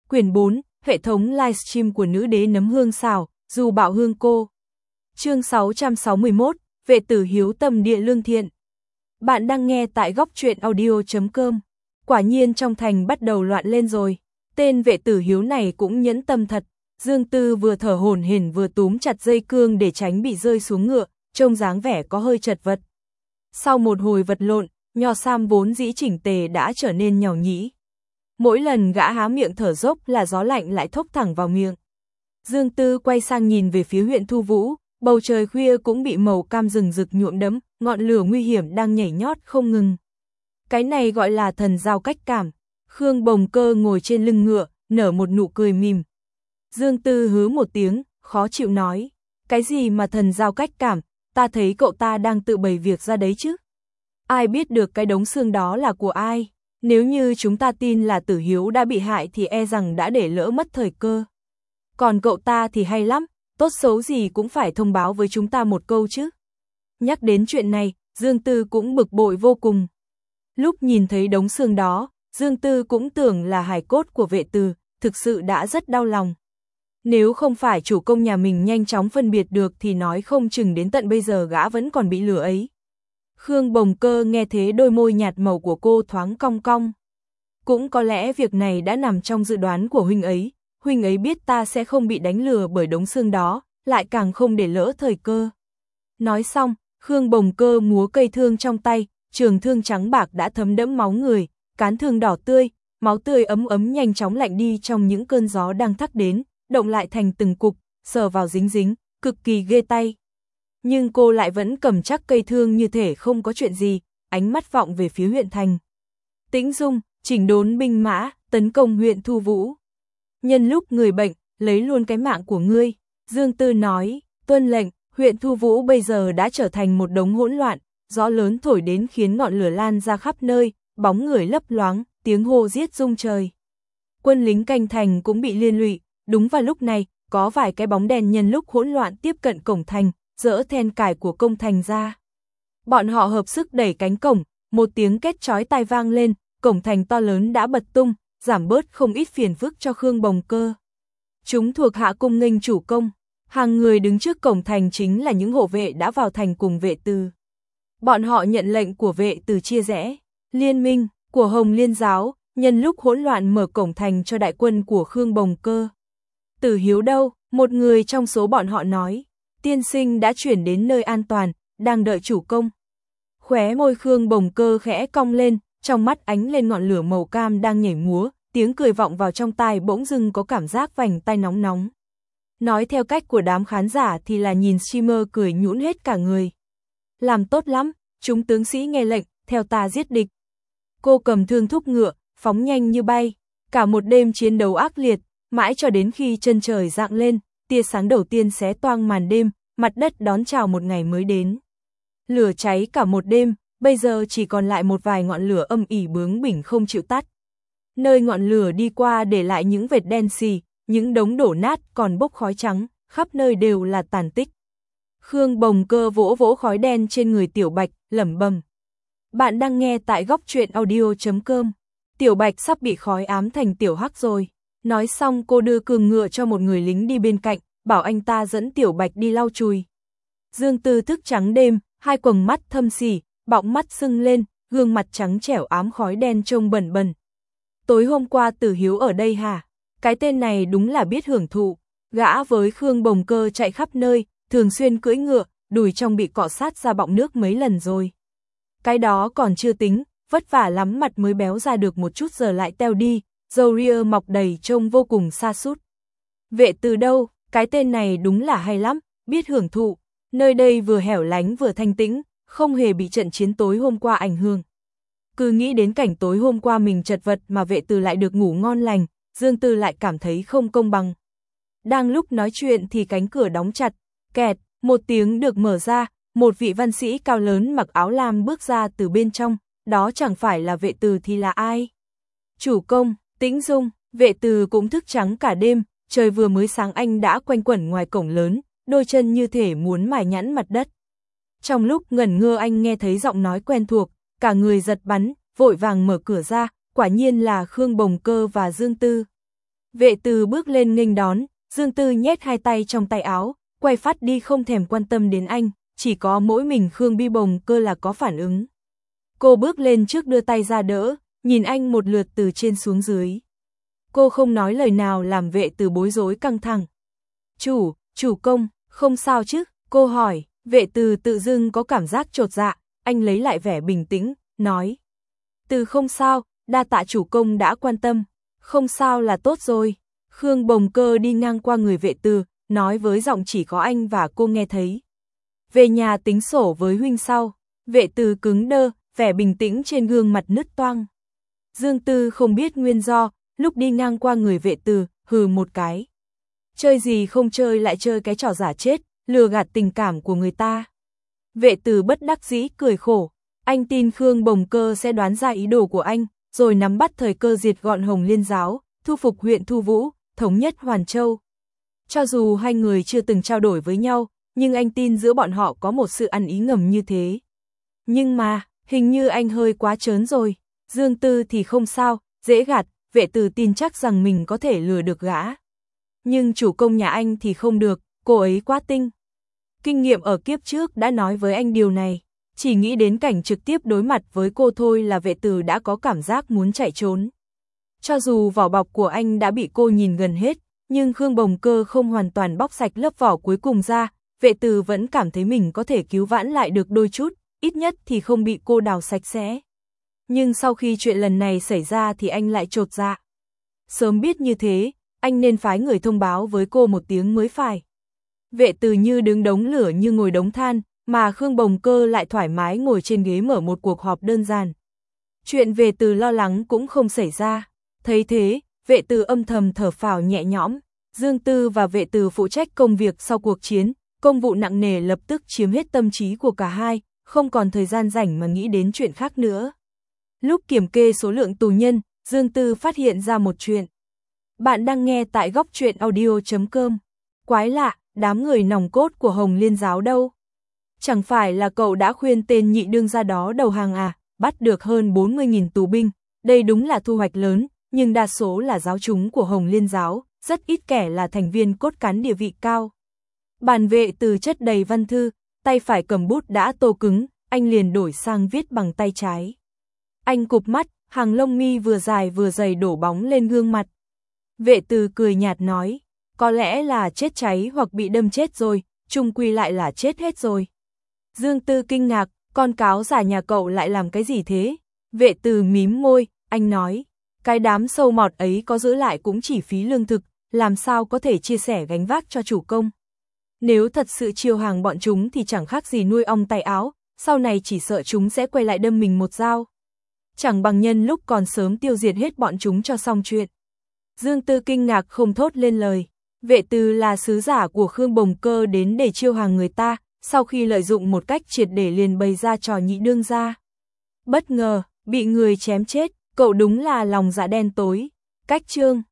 Quyển 4, hệ thống livestream của nữ đế nấm hương xào, dù bạo hương cô. Chương 661, vệ tử hiếu tâm địa lương thiện. Bạn đang nghe tại góc truyện audio.com. Quả nhiên trong thành bắt đầu loạn lên rồi. Tên vệ tử hiếu này cũng nhẫn tâm thật. Dương Tư vừa thở hổn hển vừa túm chặt dây cương để tránh bị rơi xuống ngựa, trông dáng vẻ có hơi chật vật. Sau một hồi vật lộn, Nho Sam vốn dĩ chỉnh tề đã trở nên nhàu nhĩ. Mỗi lần gã há miệng thở dốc là gió lạnh lại thốc thẳng vào miệng. Dương Tư quay sang nhìn về phía huyện Thu Vũ, bầu trời khuya cũng bị màu cam rừng rực nhuộm đẫm, ngọn lửa nguy hiểm đang nhảy nhót không ngừng. Cái này gọi là thần giao cách cảm. Khương Bồng Cơ ngồi trên lưng ngựa, nở một nụ cười mỉm. Dương Tư hứ một tiếng, khó chịu nói, cái gì mà thần giao cách cảm, ta thấy cậu ta đang tự bày việc ra đấy chứ. Ai biết được cái đống xương đó là của ai, nếu như chúng ta tin là Tử Hiếu đã bị hại thì e rằng đã để lỡ mất thời cơ. Còn cậu ta thì hay lắm, tốt xấu gì cũng phải thông báo với chúng ta một câu chứ. Nhắc đến chuyện này, Dương Tư cũng bực bội vô cùng. Lúc nhìn thấy đống xương đó, Dương Tư cũng tưởng là hài cốt của vệ từ, thực sự đã rất đau lòng. Nếu không phải chủ công nhà mình nhanh chóng phân biệt được thì nói không chừng đến tận bây giờ gã vẫn còn bị lừa ấy. Khương Bồng Cơ nghe thế đôi môi nhạt màu của cô thoáng cong cong. Cũng có lẽ việc này đã nằm trong dự đoán của huynh ấy biết ta sẽ không bị đánh lừa bởi đống xương đó, lại càng không để lỡ thời cơ. Nói xong, Khương Bồng Cơ múa cây thương trong tay, trường thương trắng bạc đã thấm đẫm máu người, cán thương đỏ tươi, máu tươi ấm ấm nhanh chóng lạnh đi trong những cơn gió đang thắc đến, động lại thành từng cục, sờ vào dính dính, cực kỳ ghê tay. Nhưng cô lại vẫn cầm chắc cây thương như thể không có chuyện gì, ánh mắt vọng về phía huyện thành. Tĩnh Dung, chỉnh đốn binh mã, tấn công huyện Thu Vũ. Nhân lúc người bệnh, lấy luôn cái mạng của ngươi. Dương Tư nói, tuân lệnh, huyện Thu Vũ bây giờ đã trở thành một đống hỗn loạn, gió lớn thổi đến khiến ngọn lửa lan ra khắp nơi, bóng người lấp loáng, tiếng hô giết rung trời. Quân lính canh thành cũng bị liên lụy, đúng vào lúc này, có vài cái bóng đèn nhân lúc hỗn loạn tiếp cận cổng thành, dỡ then cài của công thành ra. Bọn họ hợp sức đẩy cánh cổng, một tiếng két chói tai vang lên, cổng thành to lớn đã bật tung, giảm bớt không ít phiền phức cho Khương Bồng Cơ. Chúng thuộc hạ cung nghênh chủ công, hàng người đứng trước cổng thành chính là những hộ vệ đã vào thành cùng vệ từ. Bọn họ nhận lệnh của vệ từ chia rẽ, liên minh của Hồng Liên giáo, nhân lúc hỗn loạn mở cổng thành cho đại quân của Khương Bồng Cơ. Tử Hiếu đâu? Một người trong số bọn họ nói, tiên sinh đã chuyển đến nơi an toàn, đang đợi chủ công. Khóe môi Khương Bồng Cơ khẽ cong lên, trong mắt ánh lên ngọn lửa màu cam đang nhảy múa, tiếng cười vọng vào trong tai bỗng dưng có cảm giác vành tai nóng nóng. Nói theo cách của đám khán giả thì là nhìn streamer cười nhũn hết cả người. Làm tốt lắm, chúng tướng sĩ nghe lệnh, theo ta giết địch. Cô cầm thương thúc ngựa, phóng nhanh như bay, cả một đêm chiến đấu ác liệt, mãi cho đến khi chân trời rạng lên, tia sáng đầu tiên xé toang màn đêm, mặt đất đón chào một ngày mới đến. Lửa cháy cả một đêm, bây giờ chỉ còn lại một vài ngọn lửa âm ỉ bướng bỉnh không chịu tắt. Nơi ngọn lửa đi qua để lại những vệt đen xì, những đống đổ nát còn bốc khói trắng, khắp nơi đều là tàn tích. Khương Bồng Cơ vỗ vỗ khói đen trên người Tiểu Bạch, lẩm bẩm. Bạn đang nghe tại góc truyện audio.com. Tiểu Bạch sắp bị khói ám thành Tiểu Hắc rồi. Nói xong cô đưa cương ngựa cho một người lính đi bên cạnh, bảo anh ta dẫn Tiểu Bạch đi lau chùi. Dương Tư thức trắng đêm, hai quầng mắt thâm sỉ, bọng mắt sưng lên, gương mặt trắng trẻo ám khói đen trông bẩn bẩn. Tối hôm qua Tử Hiếu ở đây hả? Cái tên này đúng là biết hưởng thụ. Gã với Khương Bồng Cơ chạy khắp nơi, thường xuyên cưỡi ngựa, đùi trong bị cọ sát ra bọng nước mấy lần rồi. Cái đó còn chưa tính, vất vả lắm mặt mới béo ra được một chút giờ lại teo đi, râu ria mọc đầy trông vô cùng sa sút. Vệ từ đâu? Cái tên này đúng là hay lắm, biết hưởng thụ. Nơi đây vừa hẻo lánh vừa thanh tĩnh, không hề bị trận chiến tối hôm qua ảnh hưởng. Cứ nghĩ đến cảnh tối hôm qua mình chật vật mà vệ từ lại được ngủ ngon lành, Dương Tư lại cảm thấy không công bằng. Đang lúc nói chuyện thì cánh cửa đóng chặt, kẹt, một tiếng được mở ra, một vị văn sĩ cao lớn mặc áo lam bước ra từ bên trong, đó chẳng phải là vệ từ thì là ai? Chủ công, Tĩnh Dung, vệ từ cũng thức trắng cả đêm, trời vừa mới sáng anh đã quanh quẩn ngoài cổng lớn, đôi chân như thể muốn mài nhẵn mặt đất. Trong lúc ngẩn ngơ anh nghe thấy giọng nói quen thuộc, cả người giật bắn, vội vàng mở cửa ra, quả nhiên là Khương Bồng Cơ và Dương Tư. Vệ Từ bước lên nghênh đón, Dương Tư nhét hai tay trong tay áo, quay phát đi không thèm quan tâm đến anh, chỉ có mỗi mình Khương Bi Bồng Cơ là có phản ứng. Cô bước lên trước đưa tay ra đỡ, nhìn anh một lượt từ trên xuống dưới. Cô không nói lời nào làm Vệ Từ bối rối căng thẳng. Chủ công, không sao chứ? Cô hỏi. Vệ Từ tự dưng có cảm giác chột dạ, anh lấy lại vẻ bình tĩnh, nói. Từ không sao, đa tạ chủ công đã quan tâm. Không sao là tốt rồi. Khương Bồng Cơ đi ngang qua người Vệ Từ, nói với giọng chỉ có anh và cô nghe thấy. Về nhà tính sổ với huynh sau. Vệ Từ cứng đơ, vẻ bình tĩnh trên gương mặt nứt toang. Dương Tư không biết nguyên do, lúc đi ngang qua người Vệ Từ, hừ một cái. Chơi gì không chơi lại chơi cái trò giả chết, lừa gạt tình cảm của người ta. Vệ Từ bất đắc dĩ cười khổ, anh tin Khương Bồng Cơ sẽ đoán ra ý đồ của anh, rồi nắm bắt thời cơ diệt gọn Hồng Liên Giáo, thu phục huyện Thu Vũ, thống nhất Hoàn Châu. Cho dù hai người chưa từng trao đổi với nhau, nhưng anh tin giữa bọn họ có một sự ăn ý ngầm như thế. Nhưng mà, hình như anh hơi quá trớn rồi. Dương Tư thì không sao, dễ gạt, Vệ Từ tin chắc rằng mình có thể lừa được gã. Nhưng chủ công nhà anh thì không được, cô ấy quá tinh. Kinh nghiệm ở kiếp trước đã nói với anh điều này, chỉ nghĩ đến cảnh trực tiếp đối mặt với cô thôi là Vệ Từ đã có cảm giác muốn chạy trốn. Cho dù vỏ bọc của anh đã bị cô nhìn gần hết, nhưng Khương Bồng Cơ không hoàn toàn bóc sạch lớp vỏ cuối cùng ra, Vệ Từ vẫn cảm thấy mình có thể cứu vãn lại được đôi chút, ít nhất thì không bị cô đào sạch sẽ. Nhưng sau khi chuyện lần này xảy ra thì anh lại chột dạ. Sớm biết như thế, anh nên phái người thông báo với cô một tiếng mới phải. Vệ Từ như đứng đống lửa như ngồi đống than, mà Khương Bồng Cơ lại thoải mái ngồi trên ghế mở một cuộc họp đơn giản. Chuyện Vệ Từ lo lắng cũng không xảy ra. Thấy thế, Vệ Từ âm thầm thở phào nhẹ nhõm. Dương Tư và Vệ Từ phụ trách công việc sau cuộc chiến, công vụ nặng nề lập tức chiếm hết tâm trí của cả hai, không còn thời gian rảnh mà nghĩ đến chuyện khác nữa. Lúc kiểm kê số lượng tù nhân, Dương Tư phát hiện ra một chuyện. Bạn đang nghe tại góc truyện audio.com. Quái lạ, đám người nòng cốt của Hồng Liên Giáo đâu? Chẳng phải là cậu đã khuyên tên nhị đương gia đó đầu hàng à, bắt được hơn 40.000 tù binh, đây đúng là thu hoạch lớn, nhưng đa số là giáo chúng của Hồng Liên Giáo, rất ít kẻ là thành viên cốt cán địa vị cao. Bàn Vệ Từ chất đầy văn thư, tay phải cầm bút đã tô cứng, anh liền đổi sang viết bằng tay trái. Anh cụp mắt, hàng lông mi vừa dài vừa dày đổ bóng lên gương mặt. Vệ Từ cười nhạt nói, có lẽ là chết cháy hoặc bị đâm chết rồi, chung quy lại là chết hết rồi. Dương Tư kinh ngạc, con cáo giả nhà cậu lại làm cái gì thế? Vệ Từ mím môi, anh nói, cái đám sâu mọt ấy có giữ lại cũng chỉ phí lương thực, làm sao có thể chia sẻ gánh vác cho chủ công. Nếu thật sự chiêu hàng bọn chúng thì chẳng khác gì nuôi ong tay áo, sau này chỉ sợ chúng sẽ quay lại đâm mình một dao. Chẳng bằng nhân lúc còn sớm tiêu diệt hết bọn chúng cho xong chuyện. Dương Tư kinh ngạc không thốt lên lời. Vệ Từ là sứ giả của Khương Bồng Cơ đến để chiêu hàng người ta, sau khi lợi dụng một cách triệt để liền bày ra trò nhị đương gia. Bất ngờ, bị người chém chết, cậu đúng là lòng dạ đen tối. Cách chương